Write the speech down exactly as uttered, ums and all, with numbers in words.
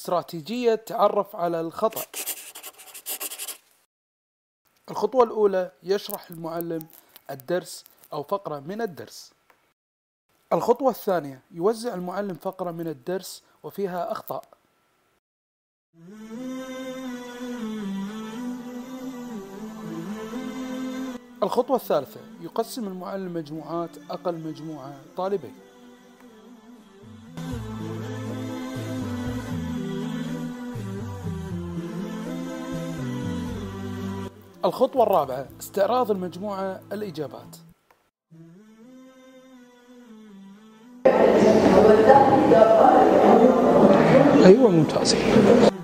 استراتيجية تعرف على الخطأ. الخطوة الأولى: يشرح المعلم الدرس أو فقرة من الدرس. الخطوة الثانية: يوزع المعلم فقرة من الدرس وفيها أخطاء. الخطوة الثالثة: يقسم المعلم مجموعات أقل مجموعة طالبين. الخطوة الرابعة: استعراض المجموعة الإجابات. أيوة ممتازين.